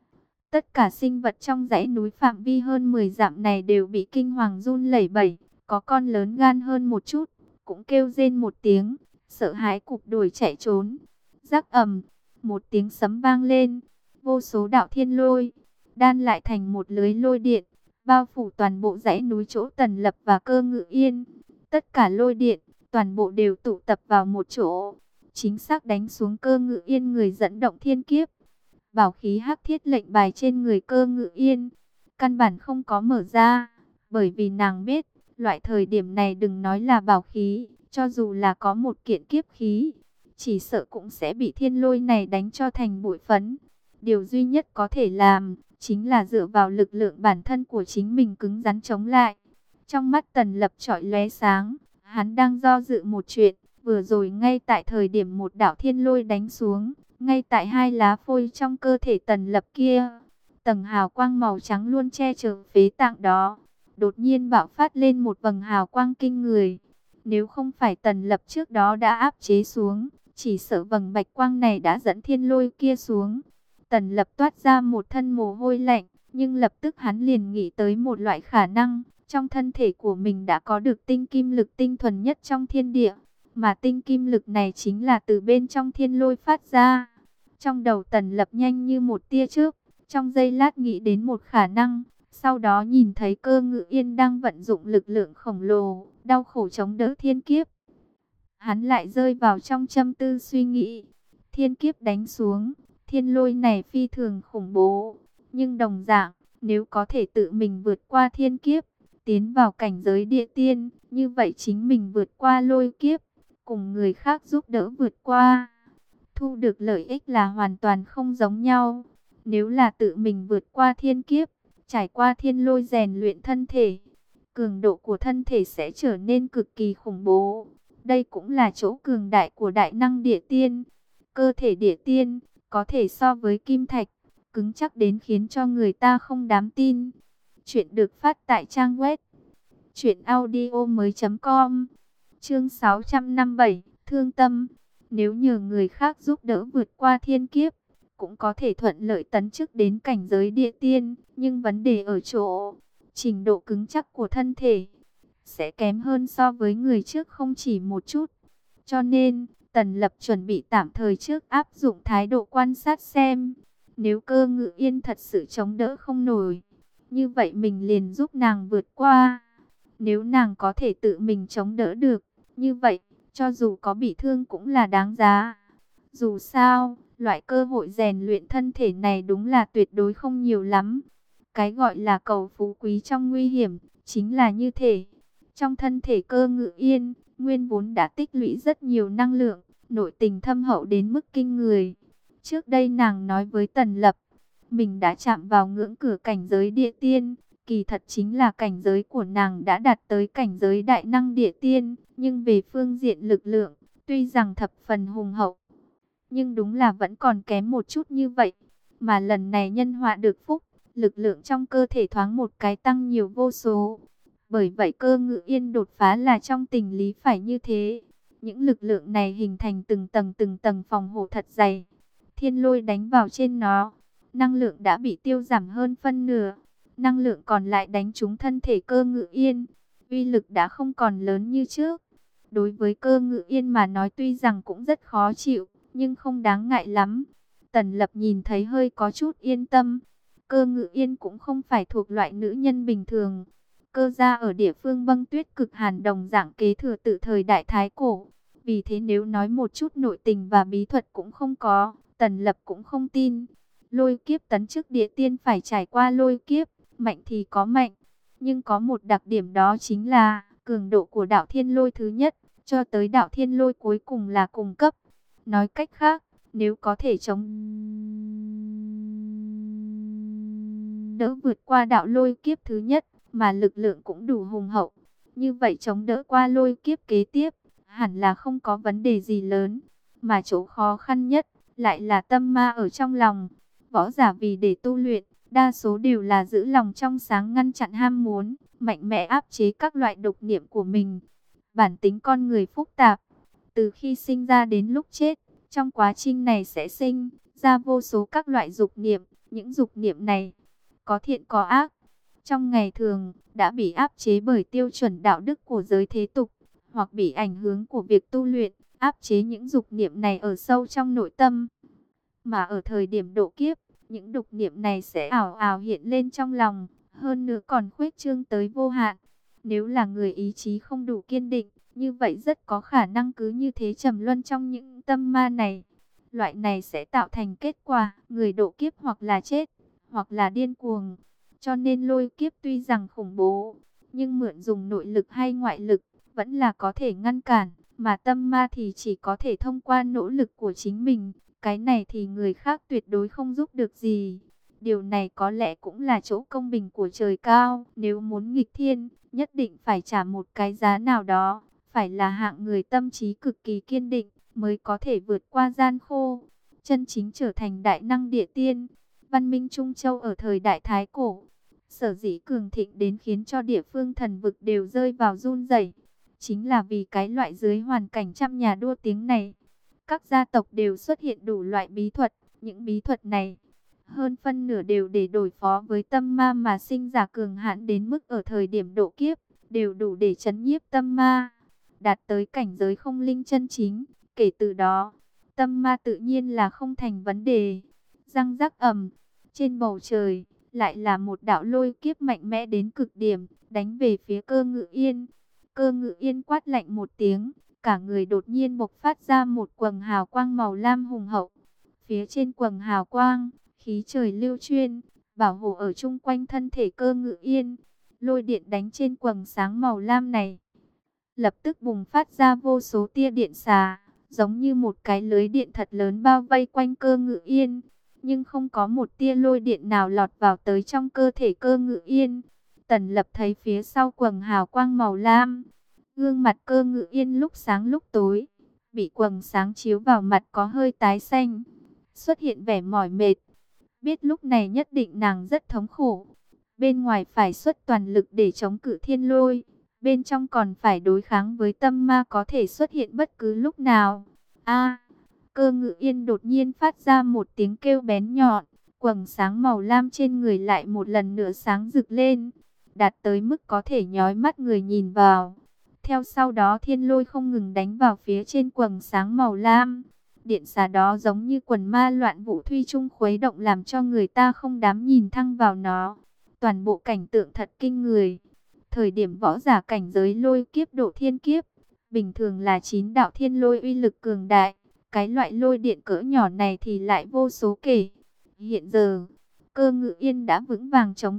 Tất cả sinh vật trong dãy núi phạm vi hơn mười dặm này đều bị kinh hoàng run lẩy bẩy, có con lớn gan hơn một chút, cũng kêu rên một tiếng, sợ hãi cụp đuổi chạy trốn. Rắc ầm, một tiếng sấm vang lên, vô số đạo thiên lôi đan lại thành một lưới lôi điện, bao phủ toàn bộ dãy núi chỗ Tần Lập và Cơ Ngự Yên. Tất cả lôi điện, toàn bộ đều tụ tập vào một chỗ, chính xác đánh xuống Cơ Ngự Yên, người dẫn động thiên kiếp. Bảo khí hắc thiết lệnh bài trên người Cơ Ngự Yên căn bản không có mở ra, bởi vì nàng biết, loại thời điểm này đừng nói là bảo khí, cho dù là có một kiện kiếp khí, chỉ sợ cũng sẽ bị thiên lôi này đánh cho thành bụi phấn. Điều duy nhất có thể làm, chính là dựa vào lực lượng bản thân của chính mình cứng rắn chống lại. Trong mắt Tần Lập chọi lóe sáng, hắn đang do dự một chuyện, vừa rồi ngay tại thời điểm một đạo thiên lôi đánh xuống, ngay tại hai lá phôi trong cơ thể Tần Lập kia, tầng hào quang màu trắng luôn che chở phế tạng đó, đột nhiên bạo phát lên một vầng hào quang kinh người. Nếu không phải Tần Lập trước đó đã áp chế xuống, chỉ sợ vầng bạch quang này đã dẫn thiên lôi kia xuống. Tần Lập toát ra một thân mồ hôi lạnh, nhưng lập tức hắn liền nghĩ tới một loại khả năng, trong thân thể của mình đã có được tinh kim lực tinh thuần nhất trong thiên địa, mà tinh kim lực này chính là từ bên trong thiên lôi phát ra. Trong đầu Tần Lập nhanh như một tia chớp, trong giây lát nghĩ đến một khả năng, sau đó nhìn thấy Cơ Ngự Yên đang vận dụng lực lượng khổng lồ, đau khổ chống đỡ thiên kiếp. Hắn lại rơi vào trong châm tư suy nghĩ, thiên kiếp đánh xuống, thiên lôi này phi thường khủng bố, nhưng đồng dạng, nếu có thể tự mình vượt qua thiên kiếp, tiến vào cảnh giới địa tiên, như vậy chính mình vượt qua lôi kiếp, cùng người khác giúp đỡ vượt qua, thu được lợi ích là hoàn toàn không giống nhau. Nếu là tự mình vượt qua thiên kiếp, trải qua thiên lôi rèn luyện thân thể, cường độ của thân thể sẽ trở nên cực kỳ khủng bố. Đây cũng là chỗ cường đại của đại năng địa tiên. Cơ thể địa tiên có thể so với kim thạch, cứng chắc đến khiến cho người ta không dám tin. Chuyện được phát tại trang web truyện audio mới chấm com. Chương sáu trăm năm mươi bảy, thương tâm. Nếu nhờ người khác giúp đỡ vượt qua thiên kiếp, cũng có thể thuận lợi tấn chức đến cảnh giới địa tiên, nhưng vấn đề ở chỗ, trình độ cứng chắc của thân thể sẽ kém hơn so với người trước không chỉ một chút. Cho nên, Tần Lập chuẩn bị tạm thời trước áp dụng thái độ quan sát xem. Nếu Cơ Ngự Yên thật sự chống đỡ không nổi, như vậy mình liền giúp nàng vượt qua. Nếu nàng có thể tự mình chống đỡ được, như vậy, cho dù có bị thương cũng là đáng giá. Dù sao, loại cơ hội rèn luyện thân thể này đúng là tuyệt đối không nhiều lắm. Cái gọi là cầu phú quý trong nguy hiểm, chính là như thế. Trong thân thể Cơ Ngự Yên, nguyên vốn đã tích lũy rất nhiều năng lượng, nội tình thâm hậu đến mức kinh người. Trước đây nàng nói với Tần Lập, mình đã chạm vào ngưỡng cửa cảnh giới địa tiên. Kỳ thật chính là cảnh giới của nàng đã đạt tới cảnh giới đại năng địa tiên. Nhưng về phương diện lực lượng, tuy rằng thập phần hùng hậu, nhưng đúng là vẫn còn kém một chút như vậy. Mà lần này nhân họa được phúc, lực lượng trong cơ thể thoáng một cái tăng nhiều vô số. Bởi vậy Cơ Ngự Yên đột phá là trong tình lý phải như thế. Những lực lượng này hình thành từng tầng từng tầng phòng hộ thật dày. Thiên lôi đánh vào trên nó, năng lượng đã bị tiêu giảm hơn phân nửa. Năng lượng còn lại đánh trúng thân thể Cơ Ngự Yên, uy lực đã không còn lớn như trước. Đối với Cơ Ngự Yên mà nói tuy rằng cũng rất khó chịu, nhưng không đáng ngại lắm. Tần Lập nhìn thấy hơi có chút yên tâm. Cơ Ngự Yên cũng không phải thuộc loại nữ nhân bình thường. Cơ gia ở địa phương băng tuyết cực hàn đồng dạng kế thừa từ thời đại Thái Cổ. Vì thế nếu nói một chút nội tình và bí thuật cũng không có, Tần Lập cũng không tin. Lôi kiếp tấn chức địa tiên phải trải qua lôi kiếp, mạnh thì có mạnh. Nhưng có một đặc điểm đó chính là cường độ của đạo thiên lôi thứ nhất, cho tới đạo thiên lôi cuối cùng là cùng cấp. Nói cách khác, nếu có thể chống đỡ vượt qua đạo lôi kiếp thứ nhất, mà lực lượng cũng đủ hùng hậu, như vậy chống đỡ qua lôi kiếp kế tiếp, hẳn là không có vấn đề gì lớn. Mà chỗ khó khăn nhất, lại là tâm ma ở trong lòng. Võ giả vì để tu luyện, đa số đều là giữ lòng trong sáng ngăn chặn ham muốn, mạnh mẽ áp chế các loại độc niệm của mình. Bản tính con người phức tạp, từ khi sinh ra đến lúc chết, trong quá trình này sẽ sinh ra vô số các loại dục niệm. Những dục niệm này có thiện có ác, trong ngày thường đã bị áp chế bởi tiêu chuẩn đạo đức của giới thế tục, hoặc bị ảnh hưởng của việc tu luyện, áp chế những dục niệm này ở sâu trong nội tâm. Mà ở thời điểm độ kiếp, những dục niệm này sẽ ảo ảo hiện lên trong lòng, hơn nữa còn khuếch trương tới vô hạn. Nếu là người ý chí không đủ kiên định, như vậy rất có khả năng cứ như thế trầm luân trong những tâm ma này. Loại này sẽ tạo thành kết quả người độ kiếp hoặc là chết, hoặc là điên cuồng. Cho nên lôi kiếp tuy rằng khủng bố, nhưng mượn dùng nội lực hay ngoại lực vẫn là có thể ngăn cản. Mà tâm ma thì chỉ có thể thông qua nỗ lực của chính mình. Cái này thì người khác tuyệt đối không giúp được gì. Điều này có lẽ cũng là chỗ công bình của trời cao. Nếu muốn nghịch thiên, nhất định phải trả một cái giá nào đó. Phải là hạng người tâm trí cực kỳ kiên định, mới có thể vượt qua gian khô, chân chính trở thành đại năng địa tiên. Văn minh Trung Châu ở thời đại Thái Cổ, sở dĩ cường thịnh đến khiến cho địa phương thần vực đều rơi vào run rẩy, chính là vì cái loại dưới hoàn cảnh trăm nhà đua tiếng này. Các gia tộc đều xuất hiện đủ loại bí thuật, những bí thuật này hơn phân nửa đều để đối phó với tâm ma mà sinh ra cường hãn đến mức ở thời điểm độ kiếp, đều đủ để trấn nhiếp tâm ma, đạt tới cảnh giới không linh chân chính. Kể từ đó, tâm ma tự nhiên là không thành vấn đề. Răng rắc ầm, trên bầu trời lại là một đạo lôi kiếp mạnh mẽ đến cực điểm, đánh về phía Cơ Ngự Yên. Cơ Ngự Yên quát lạnh một tiếng, cả người đột nhiên bộc phát ra một quầng hào quang màu lam hùng hậu. Phía trên quầng hào quang, khí trời lưu chuyên, bảo hộ ở chung quanh thân thể Cơ Ngự Yên. Lôi điện đánh trên quầng sáng màu lam này, lập tức bùng phát ra vô số tia điện xà, giống như một cái lưới điện thật lớn bao vây quanh Cơ Ngự Yên. Nhưng không có một tia lôi điện nào lọt vào tới trong cơ thể Cơ Ngự Yên. Tần Lập thấy phía sau quầng hào quang màu lam, gương mặt Cơ Ngự Yên lúc sáng lúc tối, bị quầng sáng chiếu vào mặt có hơi tái xanh, xuất hiện vẻ mỏi mệt. Biết lúc này nhất định nàng rất thống khổ. Bên ngoài phải xuất toàn lực để chống cự thiên lôi, bên trong còn phải đối kháng với tâm ma có thể xuất hiện bất cứ lúc nào. A! Cơ Ngự Yên đột nhiên phát ra một tiếng kêu bén nhọn, quầng sáng màu lam trên người lại một lần nữa sáng rực lên, đạt tới mức có thể nhói mắt người nhìn vào. Theo sau đó thiên lôi không ngừng đánh vào phía trên quầng sáng màu lam. Điện xà đó giống như quần ma loạn vũ thủy chung khuấy động, làm cho người ta không dám nhìn thẳng vào nó. Toàn bộ cảnh tượng thật kinh người. Thời điểm võ giả cảnh giới lôi kiếp độ thiên kiếp, bình thường là chín đạo thiên lôi uy lực cường đại. Cái loại lôi điện cỡ nhỏ này thì lại vô số kể. Hiện giờ, Cơ Ngự Yên đã vững vàng chống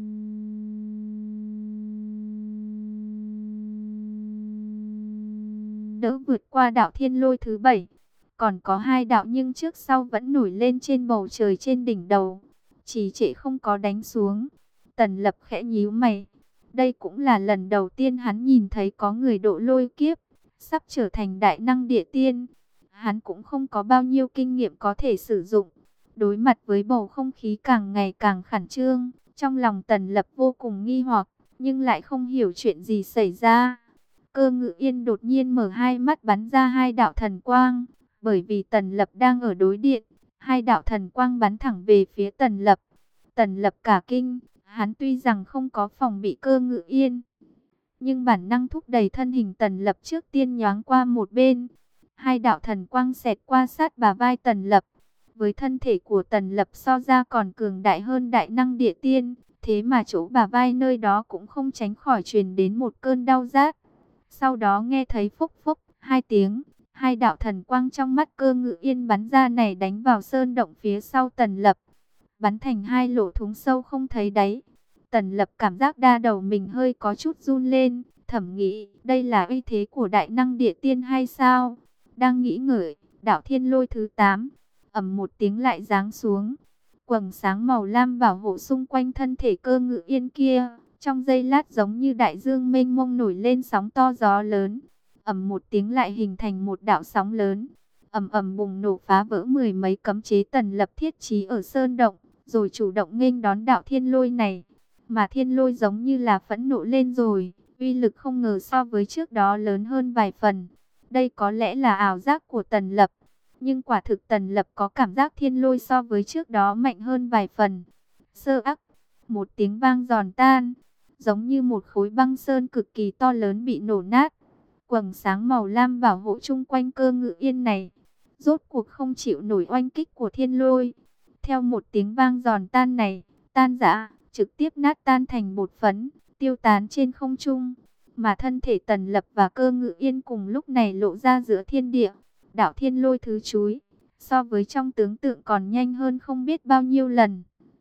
đỡ, vượt qua đạo thiên lôi thứ bảy. Còn có hai đạo nhưng trước sau vẫn nổi lên trên bầu trời trên đỉnh đầu, trì trệ không có đánh xuống. Tần Lập khẽ nhíu mày. Đây cũng là lần đầu tiên hắn nhìn thấy có người độ lôi kiếp, sắp trở thành đại năng địa tiên. Hắn cũng không có bao nhiêu kinh nghiệm có thể sử dụng. Đối mặt với bầu không khí càng ngày càng khẩn trương, trong lòng Tần Lập vô cùng nghi hoặc, nhưng lại không hiểu chuyện gì xảy ra. Cơ Ngự Yên đột nhiên mở hai mắt bắn ra hai đạo thần quang, bởi vì Tần Lập đang ở đối điện, hai đạo thần quang bắn thẳng về phía Tần Lập. Tần Lập cả kinh, hắn tuy rằng không có phòng bị Cơ Ngự Yên, nhưng bản năng thúc đẩy thân hình Tần Lập trước tiên nhoáng qua một bên. Hai đạo thần quang xẹt qua sát bả vai Tần Lập. Với thân thể của Tần Lập so ra còn cường đại hơn đại năng địa tiên, thế mà chỗ bả vai nơi đó cũng không tránh khỏi truyền đến một cơn đau rát. Sau đó nghe thấy phúc phúc hai tiếng, hai đạo thần quang trong mắt Cơ Ngự Yên bắn ra này đánh vào sơn động phía sau Tần Lập, bắn thành hai lỗ thủng sâu không thấy đáy. Tần Lập cảm giác đa đầu mình hơi có chút run lên, thầm nghĩ đây là uy thế của đại năng địa tiên hay sao? Đang nghĩ ngợi, đạo thiên lôi thứ tám ầm một tiếng lại giáng xuống. Quầng sáng màu lam bảo hộ xung quanh thân thể Cơ Ngự Yên kia, trong giây lát giống như đại dương mênh mông nổi lên sóng to gió lớn. Ầm một tiếng lại hình thành một đạo sóng lớn, ầm ầm bùng nổ phá vỡ mười mấy cấm chế Tần Lập thiết trí ở sơn động, rồi chủ động nghênh đón đạo thiên lôi này. Mà thiên lôi giống như là phẫn nộ lên rồi, uy lực không ngờ so với trước đó lớn hơn vài phần. Đây có lẽ là ảo giác của Tần Lập, nhưng quả thực Tần Lập có cảm giác thiên lôi so với trước đó mạnh hơn vài phần. Sơ ắc, một tiếng vang giòn tan, giống như một khối băng sơn cực kỳ to lớn bị nổ nát. Quầng sáng màu lam bảo hộ chung quanh Cơ Ngự Yên này, rốt cuộc không chịu nổi oanh kích của thiên lôi. Theo một tiếng vang giòn tan này, tan rã, trực tiếp nát tan thành bột phấn, tiêu tán trên không trung. Mà thân thể Tần Lập và Cơ Ngự Yên cùng lúc này lộ ra giữa thiên địa. Đạo thiên lôi thứ chúi, so với trong tưởng tượng còn nhanh hơn không biết bao nhiêu lần.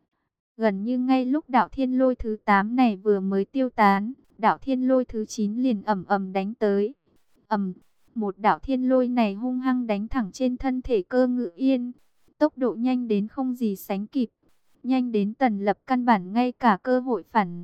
Gần như ngay lúc đạo thiên lôi thứ tám này vừa mới tiêu tán, đạo thiên lôi thứ chín liền ầm ầm đánh tới. Ầm, một đạo thiên lôi này hung hăng đánh thẳng trên thân thể Cơ Ngự Yên. Tốc độ nhanh đến không gì sánh kịp, nhanh đến Tần Lập căn bản ngay cả cơ hội phản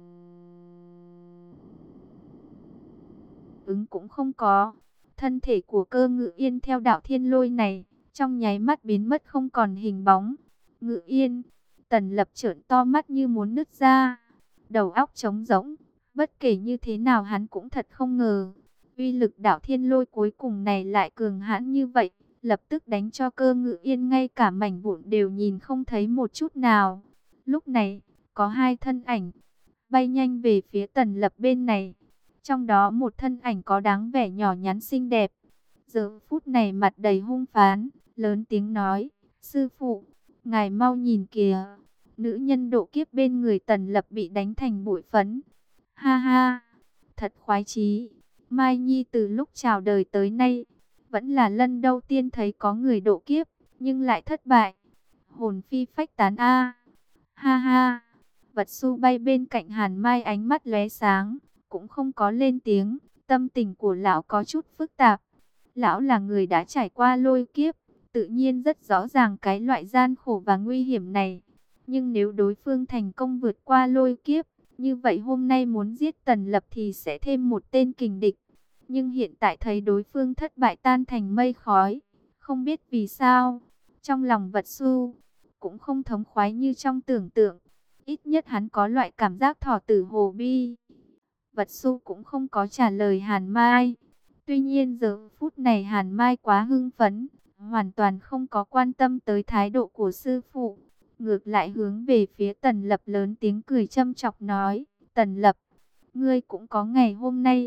ứng cũng không có. Thân thể của Cơ Ngự Yên theo đạo thiên lôi này, trong nháy mắt biến mất không còn hình bóng. Ngự Yên, Tần Lập trợn to mắt như muốn nứt ra, đầu óc trống rỗng. Bất kể như thế nào hắn cũng thật không ngờ, uy lực đạo thiên lôi cuối cùng này lại cường hãn như vậy, lập tức đánh cho Cơ Ngự Yên ngay cả mảnh vụn đều nhìn không thấy một chút nào. Lúc này, có hai thân ảnh bay nhanh về phía Tần Lập bên này. Trong đó một thân ảnh có dáng vẻ nhỏ nhắn xinh đẹp, giờ phút này mặt đầy hung phán, lớn tiếng nói: "Sư phụ, ngài mau nhìn kìa, nữ nhân độ kiếp bên người Tần Lập bị đánh thành bụi phấn." Ha ha, thật khoái chí. Mai Nhi từ lúc chào đời tới nay, vẫn là lần đầu tiên thấy có người độ kiếp, nhưng lại thất bại. Hồn phi phách tán a. Ha ha. Vật Su bay bên cạnh Hàn Mai ánh mắt lóe sáng, cũng không có lên tiếng. Tâm tình của lão có chút phức tạp. Lão là người đã trải qua lôi kiếp, tự nhiên rất rõ ràng cái loại gian khổ và nguy hiểm này. Nhưng nếu đối phương thành công vượt qua lôi kiếp, như vậy hôm nay muốn giết Tần Lập thì sẽ thêm một tên kình địch. Nhưng hiện tại thấy đối phương thất bại tan thành mây khói, không biết vì sao, trong lòng Vật Su cũng không thống khoái như trong tưởng tượng. Ít nhất hắn có loại cảm giác thỏ tử hồ bi. Vật Su cũng không có trả lời Hàn Mai. Tuy nhiên giờ phút này Hàn Mai quá hưng phấn, hoàn toàn không có quan tâm tới thái độ của sư phụ. Ngược lại hướng về phía Tần Lập lớn tiếng cười châm chọc nói: "Tần Lập, ngươi cũng có ngày hôm nay."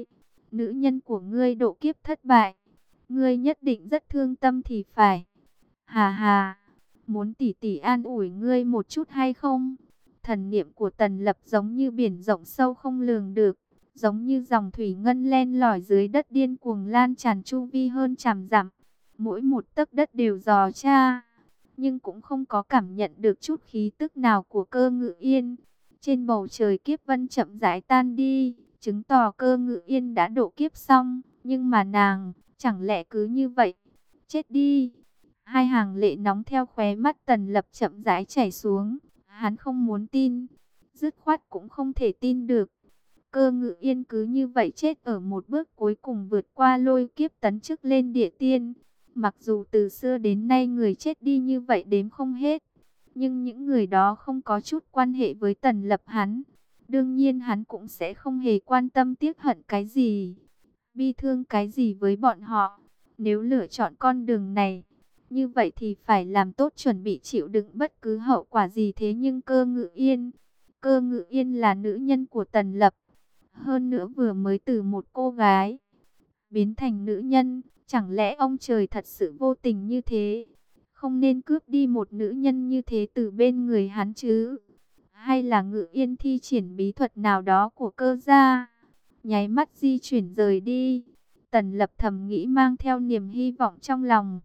nữ nhân của ngươi độ kiếp thất bại, ngươi nhất định rất thương tâm thì phải. Hà hà, muốn tỷ tỷ an ủi ngươi một chút hay không? Thần niệm của Tần Lập giống như biển rộng sâu không lường được, giống như dòng thủy ngân len lỏi dưới đất điên cuồng lan tràn chu vi hơn trăm dặm. Mỗi một tấc đất đều dò tra, nhưng cũng không có cảm nhận được chút khí tức nào của Cơ Ngự Yên. Trên bầu trời kiếp vân chậm rãi tan đi, chứng tỏ Cơ Ngự Yên đã độ kiếp xong, nhưng mà nàng, chẳng lẽ cứ như vậy, chết đi? Hai hàng lệ nóng theo khóe mắt Tần Lập chậm rãi chảy xuống, hắn không muốn tin, dứt khoát cũng không thể tin được. Cơ Ngự Yên cứ như vậy chết ở một bước cuối cùng vượt qua lôi kiếp tấn chức lên địa tiên. Mặc dù từ xưa đến nay người chết đi như vậy đếm không hết, nhưng những người đó không có chút quan hệ với Tần Lập hắn. Đương nhiên hắn cũng sẽ không hề quan tâm tiếc hận cái gì, bi thương cái gì với bọn họ. Nếu lựa chọn con đường này, như vậy thì phải làm tốt chuẩn bị chịu đựng bất cứ hậu quả gì. Thế nhưng Cơ Ngự Yên, Cơ Ngự Yên là nữ nhân của Tần Lập, hơn nữa vừa mới từ một cô gái biến thành nữ nhân. Chẳng lẽ ông trời thật sự vô tình như thế, không nên cướp đi một nữ nhân như thế từ bên người hắn chứ? Hay là Ngự Yên thi triển bí thuật nào đó của Cơ gia, nháy mắt di chuyển rời đi? Tần Lập thầm nghĩ mang theo niềm hy vọng trong lòng.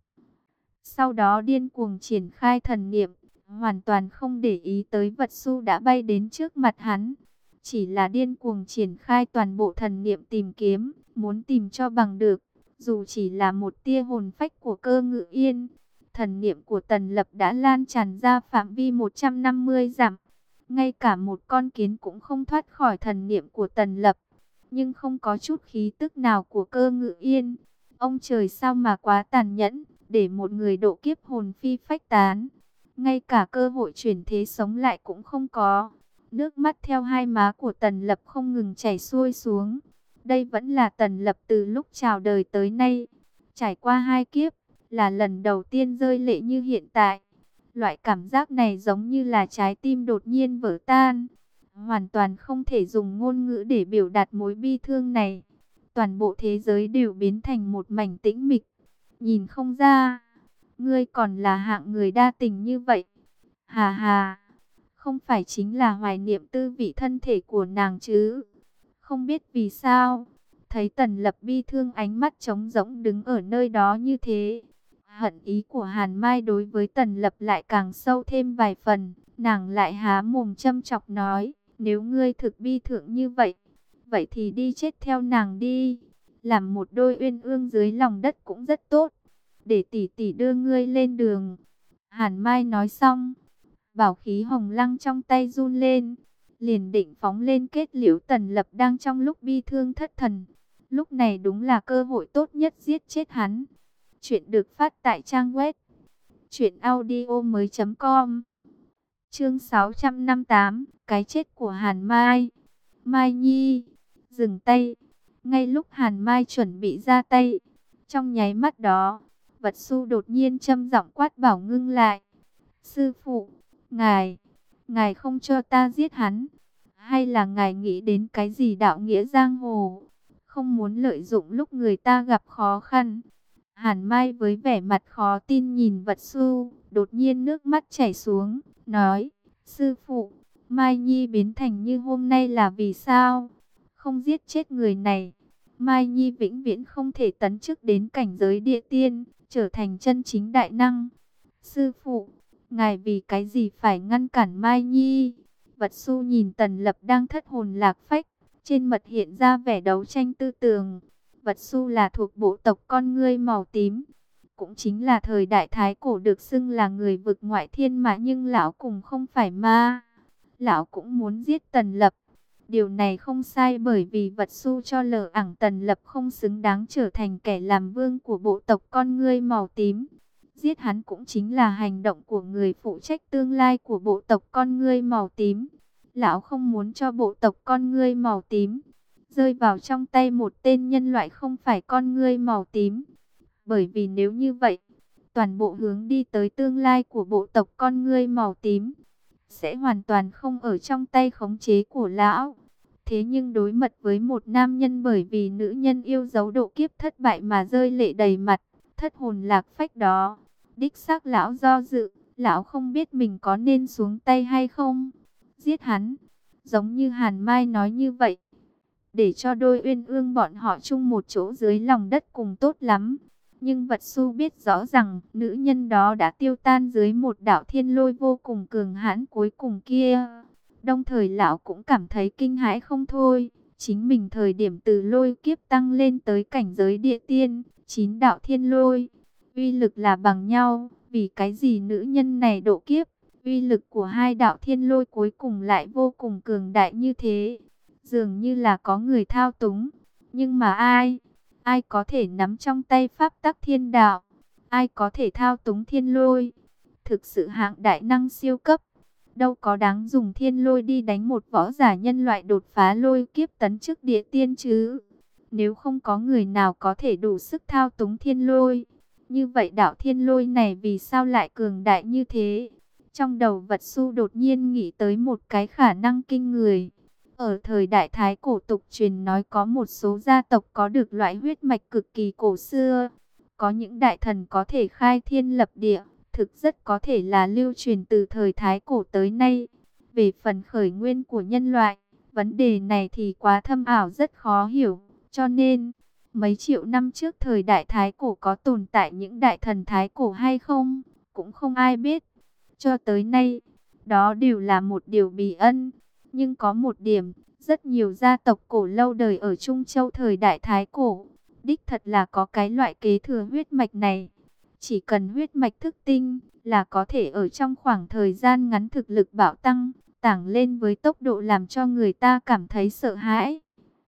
Sau đó điên cuồng triển khai thần niệm, hoàn toàn không để ý tới vật su đã bay đến trước mặt hắn. Chỉ là điên cuồng triển khai toàn bộ thần niệm tìm kiếm, muốn tìm cho bằng được, dù chỉ là một tia hồn phách của Cơ Ngự Yên. Thần niệm của Tần Lập đã lan tràn ra phạm vi một trăm năm mươi dặm. Ngay cả một con kiến cũng không thoát khỏi thần niệm của Tần Lập. Nhưng không có chút khí tức nào của Cơ Ngự Yên. Ông trời sao mà quá tàn nhẫn, để một người độ kiếp hồn phi phách tán, ngay cả cơ hội chuyển thế sống lại cũng không có. Nước mắt theo hai má của Tần Lập không ngừng chảy xuôi xuống. Đây vẫn là Tần Lập từ lúc chào đời tới nay, trải qua hai kiếp, là lần đầu tiên rơi lệ như hiện tại. Loại cảm giác này giống như là trái tim đột nhiên vỡ tan, hoàn toàn không thể dùng ngôn ngữ để biểu đạt mối bi thương này. Toàn bộ thế giới đều biến thành một mảnh tĩnh mịch. Nhìn không ra, ngươi còn là hạng người đa tình như vậy. Hà hà, không phải chính là hoài niệm tư vị thân thể của nàng chứ? Không biết vì sao, thấy Tần Lập bi thương, ánh mắt trống rỗng đứng ở nơi đó như thế. Hận ý của Hàn Mai đối với Tần Lập lại càng sâu thêm vài phần. Nàng lại há mồm châm chọc nói, nếu ngươi thực bi thương như vậy, vậy thì đi chết theo nàng đi. Làm một đôi uyên ương dưới lòng đất cũng rất tốt, để tỷ tỷ đưa ngươi lên đường. Hàn Mai nói xong, bảo khí hồng lăng trong tay run lên, liền định phóng lên kết liễu Tần Lập đang trong lúc bi thương thất thần. Lúc này đúng là cơ hội tốt nhất giết chết hắn. Chuyện được phát tại trang web truyện audio mới chấm com. Chương sáu trăm năm mươi tám, cái chết của Hàn Mai. Mai Nhi, dừng tay. Ngay lúc Hàn Mai chuẩn bị ra tay, trong nháy mắt đó, Vật Su đột nhiên trầm giọng quát bảo ngưng lại. Sư phụ, ngài, ngài không cho ta giết hắn, hay là ngài nghĩ đến cái gì đạo nghĩa giang hồ, không muốn lợi dụng lúc người ta gặp khó khăn? Hàn Mai với vẻ mặt khó tin nhìn Vật Su, đột nhiên nước mắt chảy xuống, nói, sư phụ, Mai Nhi biến thành như hôm nay là vì sao? Không giết chết người này, Mai Nhi vĩnh viễn không thể tấn chức đến cảnh giới địa tiên, trở thành chân chính đại năng. Sư phụ, ngài vì cái gì phải ngăn cản Mai Nhi? Vật Su nhìn Tần Lập đang thất hồn lạc phách, trên mặt hiện ra vẻ đấu tranh tư tưởng. Vật Su là thuộc bộ tộc con ngươi màu tím, cũng chính là thời đại Thái Cổ được xưng là người vực ngoại thiên mà, nhưng lão cùng không phải ma. Lão cũng muốn giết Tần Lập. Điều này không sai, bởi vì Vật Su cho lờ ảng Tần Lập không xứng đáng trở thành kẻ làm vương của bộ tộc con ngươi màu tím. Giết hắn cũng chính là hành động của người phụ trách tương lai của bộ tộc con ngươi màu tím. Lão không muốn cho bộ tộc con ngươi màu tím rơi vào trong tay một tên nhân loại không phải con ngươi màu tím. Bởi vì nếu như vậy, toàn bộ hướng đi tới tương lai của bộ tộc con ngươi màu tím sẽ hoàn toàn không ở trong tay khống chế của lão. Thế nhưng đối mặt với một nam nhân bởi vì nữ nhân yêu dấu độ kiếp thất bại mà rơi lệ đầy mặt, thất hồn lạc phách đó, đích xác lão do dự, lão không biết mình có nên xuống tay hay không. Giết hắn, giống như Hàn Mai nói như vậy, để cho đôi uyên ương bọn họ chung một chỗ dưới lòng đất cùng tốt lắm. Nhưng Vật Su biết rõ rằng nữ nhân đó đã tiêu tan dưới một đạo thiên lôi vô cùng cường hãn cuối cùng kia. Đồng thời lão cũng cảm thấy kinh hãi không thôi. Chính mình thời điểm từ lôi kiếp tăng lên tới cảnh giới địa tiên, chín đạo thiên lôi, uy lực là bằng nhau. Vì cái gì nữ nhân này độ kiếp, uy lực của hai đạo thiên lôi cuối cùng lại vô cùng cường đại như thế? Dường như là có người thao túng. Nhưng mà ai? Ai có thể nắm trong tay pháp tắc thiên đạo? Ai có thể thao túng thiên lôi? Thực sự hạng đại năng siêu cấp. Đâu có đáng dùng thiên lôi đi đánh một võ giả nhân loại đột phá lôi kiếp tấn chức địa tiên chứ. Nếu không có người nào có thể đủ sức thao túng thiên lôi, như vậy đạo thiên lôi này vì sao lại cường đại như thế? Trong đầu Vật Su đột nhiên nghĩ tới một cái khả năng kinh người. Ở thời đại Thái cổ tục truyền nói có một số gia tộc có được loại huyết mạch cực kỳ cổ xưa. Có những đại thần có thể khai thiên lập địa, thực rất có thể là lưu truyền từ thời Thái cổ tới nay. Về phần khởi nguyên của nhân loại, vấn đề này thì quá thâm ảo rất khó hiểu. Cho nên, mấy triệu năm trước thời đại Thái cổ có tồn tại những đại thần Thái cổ hay không, cũng không ai biết. Cho tới nay, đó đều là một điều bí ẩn. Nhưng có một điểm, rất nhiều gia tộc cổ lâu đời ở Trung Châu thời đại Thái cổ, đích thật là có cái loại kế thừa huyết mạch này. Chỉ cần huyết mạch thức tinh là có thể ở trong khoảng thời gian ngắn thực lực bạo tăng, tảng lên với tốc độ làm cho người ta cảm thấy sợ hãi.